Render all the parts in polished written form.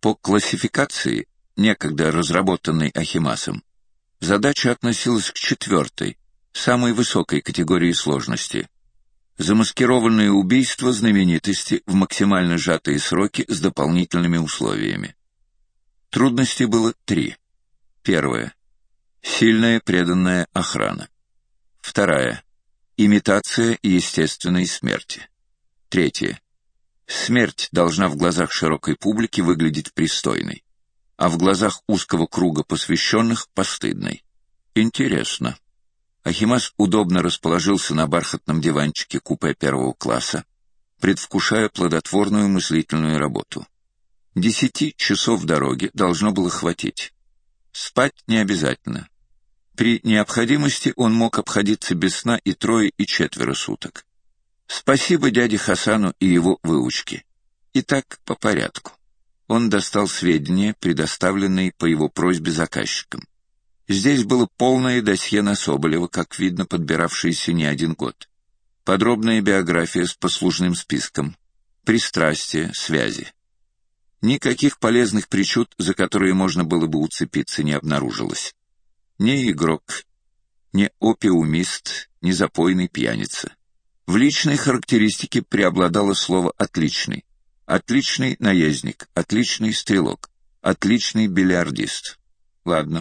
По классификации, некогда разработанной Ахимасом, задача относилась к 4-й, самой высокой категории сложности. Замаскированное убийство знаменитости в максимально сжатые сроки с дополнительными условиями. Трудностей было 3. Первая — сильная преданная охрана. Вторая — имитация естественной смерти. Третья — смерть должна в глазах широкой публики выглядеть пристойной, а в глазах узкого круга посвященных — постыдной. Интересно. Ахимас удобно расположился на бархатном диванчике купе 1-го класса, предвкушая плодотворную мыслительную работу. 10 часов дороги должно было хватить. Спать не обязательно. При необходимости он мог обходиться без сна и 3 и 4 суток. Спасибо дяде Хасану и его выучке. Итак, по порядку. Он достал сведения, предоставленные по его просьбе заказчикам. Здесь было полное досье на Соболева, как видно, подбиравшееся не 1 год. Подробная биография с послужным списком, пристрастия, связи. Никаких полезных причуд, за которые можно было бы уцепиться, не обнаружилось. Ни игрок, ни опиумист, ни запойный пьяница. В личной характеристике преобладало слово «отличный». Отличный наездник, отличный стрелок, отличный бильярдист. Ладно.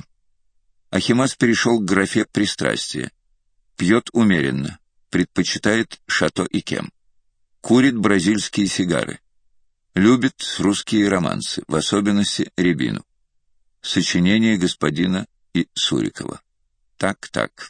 Ахимас перешел к графе «пристрастие». Пьет умеренно, предпочитает шато и кем. Курит бразильские сигары. Любит русские романсы, в особенности Рябину. Сочинения господина и Сурикова. Так.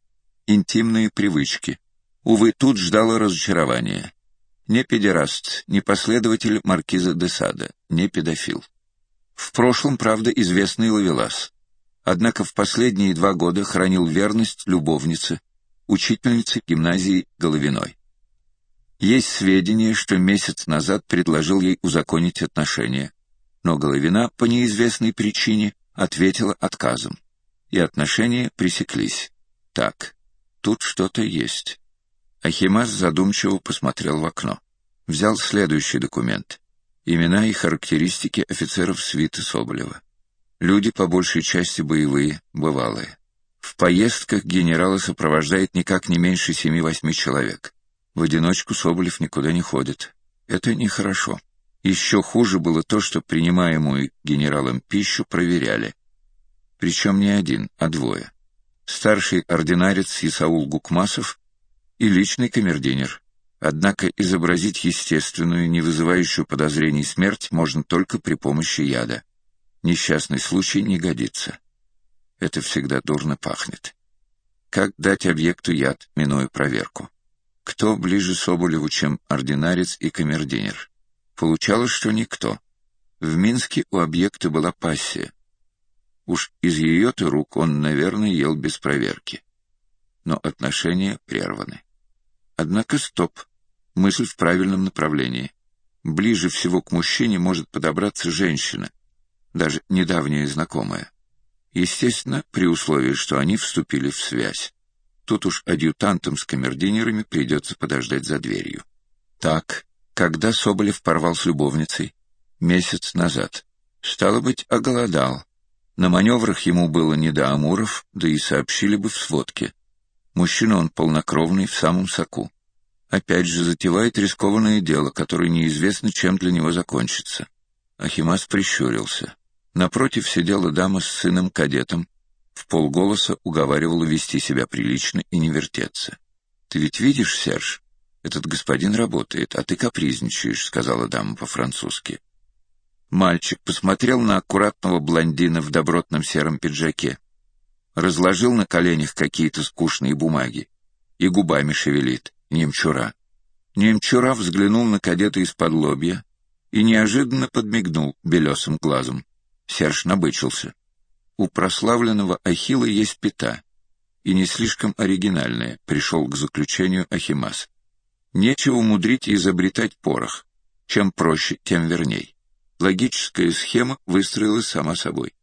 Интимные привычки. Увы, тут ждало разочарование. Не педераст, не последователь маркиза де Сада, не педофил. В прошлом, правда, известный ловелас. Однако в последние 2 года хранил верность любовнице, учительнице гимназии Головиной. Есть сведения, что месяц назад предложил ей узаконить отношения, но Головина по неизвестной причине ответила отказом, и отношения пресеклись. Так, тут что-то есть. Ахимас задумчиво посмотрел в окно. Взял следующий документ. Имена и характеристики офицеров свиты Соболева. Люди по большей части боевые, бывалые. В поездках генерала сопровождает никак не меньше 7-8 человек. В одиночку Соболев никуда не ходит. Это нехорошо. Еще хуже было то, что принимаемую генералом пищу проверяли. Причем не 1, а 2. Старший ординарец Исаул Гукмасов и личный камердинер. Однако изобразить естественную, не вызывающую подозрений смерть можно только при помощи яда. Несчастный случай не годится. Это всегда дурно пахнет. Как дать объекту яд, минуя проверку? Кто ближе Соболеву, чем ординарец и камердинер? Получалось, что никто. В Минске у объекта была пассия. Уж из ее-то рук он, наверное, ел без проверки. Но отношения прерваны. Однако стоп. Мысль в правильном направлении. Ближе всего к мужчине может подобраться женщина, даже недавняя знакомая. Естественно, при условии, что они вступили в связь. Тут уж адъютантам с камердинерами придется подождать за дверью. Так, когда Соболев порвал с любовницей? Месяц назад. Стало быть, оголодал. На маневрах ему было не до амуров, да и сообщили бы в сводке. Мужчина он полнокровный, в самом соку. Опять же затевает рискованное дело, которое неизвестно, чем для него закончится. Ахимас прищурился. Напротив сидела дама с сыном-кадетом, вполголоса уговаривала вести себя прилично и не вертеться. «Ты ведь видишь, Серж, этот господин работает, а ты капризничаешь», — сказала дама по-французски. Мальчик посмотрел на аккуратного блондина в добротном сером пиджаке, разложил на коленях какие-то скучные бумаги и губами шевелит. Немчура. Немчура взглянул на кадета из-под лобья и неожиданно подмигнул белесым глазом. Серж набычился. У прославленного Ахилла есть пята, и не слишком оригинальная, пришел к заключению Ахимас. Нечего мудрить и изобретать порох. Чем проще, тем верней. Логическая схема выстроилась сама собой.